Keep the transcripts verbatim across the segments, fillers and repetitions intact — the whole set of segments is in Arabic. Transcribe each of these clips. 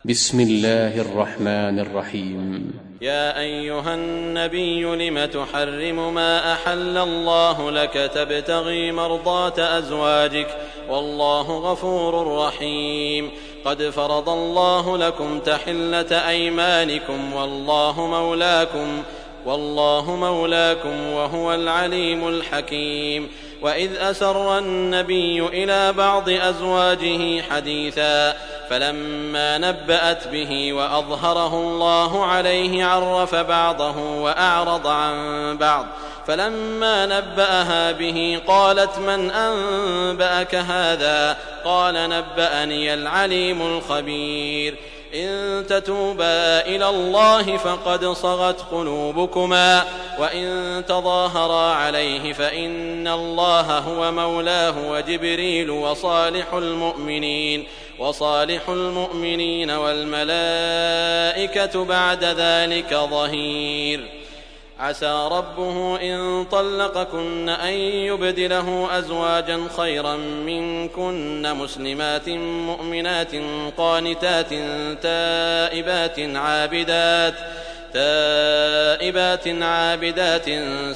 بسم الله الرحمن الرحيم. يا أيها النبي لم تحرم ما أحل الله لك تبتغي مرضات أزواجك والله غفور رحيم. قد فرض الله لكم تحلة أيمانكم والله مولاكم والله مولاكم وهو العليم الحكيم. وإذ أسر النبي إلى بعض أزواجه حديثا فلما نبأت به وأظهره الله عليه عرف بعضه وأعرض عن بعض فلما نبأها به قالت من أنبأك هذا؟ قال نبأني العليم الخبير. إن تتوبا إلى الله فقد صغت قلوبكما وإن تظاهرا عليه فإن الله هو مولاه وجبريل وصالح المؤمنين وصالح المؤمنين والملائكة بعد ذلك ظهير. عسى ربه إن طلقكن أن يبدله أزواجا خيرا منكن مسلمات مؤمنات قانتات تائبات عابدات تائبات عابدات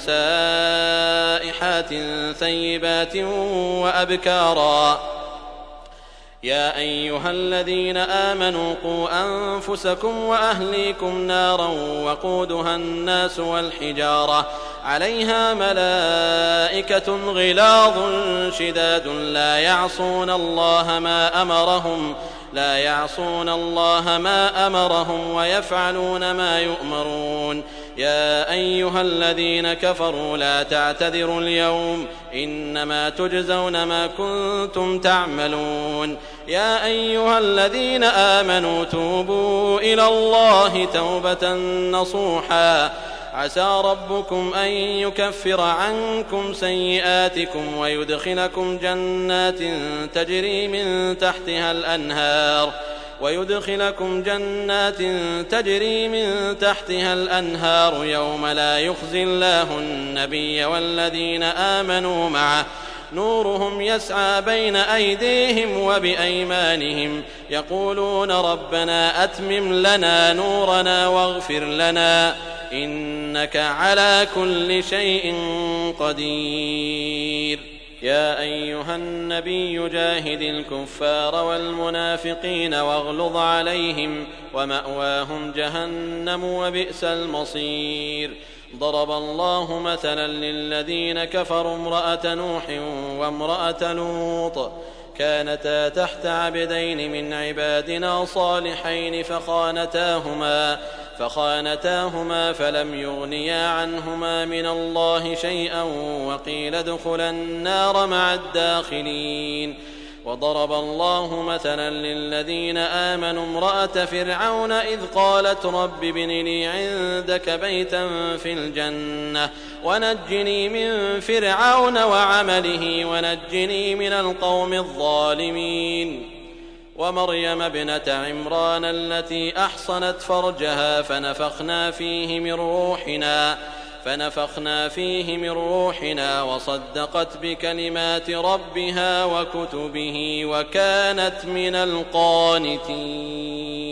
سائحات ثيبات وأبكارا. يا أيها الذين آمنوا قوا أنفسكم وأهليكم نارا وقودها الناس والحجارة عليها ملائكة غلاظ شداد لا يعصون الله ما أمرهم لا يعصون الله ما أمرهم ويفعلون ما يؤمرون. يا أيها الذين كفروا لا تعتذروا اليوم إنما تجزون ما كنتم تعملون. يا أيها الذين آمنوا توبوا إلى الله توبة نصوحا عسى ربكم أن يكفر عنكم سيئاتكم ويدخلكم جنات تجري من تحتها الأنهار ويدخلكم جنات تجري من تحتها الأنهار يوم لا يخزي الله النبي والذين آمنوا معه نورهم يسعى بين أيديهم وبأيمانهم يقولون ربنا أتمم لنا نورنا واغفر لنا إنك على كل شيء قدير. يا أيها النبي جاهد الكفار والمنافقين واغلظ عليهم ومأواهم جهنم وبئس المصير. ضرب الله مثلا للذين كفروا امرأة نوح وامرأة لوط كانتا تحت عبدين من عبادنا صالحين فخانتاهما فخانتاهما فلم يغنيا عنهما من الله شيئا وقيل ادخلا النار مع الداخلين. وضرب الله مثلا للذين آمنوا امرأة فرعون إذ قالت رب ابن لي عندك بيتا في الجنة ونجني من فرعون وعمله ونجني من القوم الظالمين. ومريم ابنة عمران التي أحصنت فرجها فنفخنا فيه من روحنا فنفخنا فيه من روحنا وصدقت بكلمات ربها وكتبه وكانت من القانتين.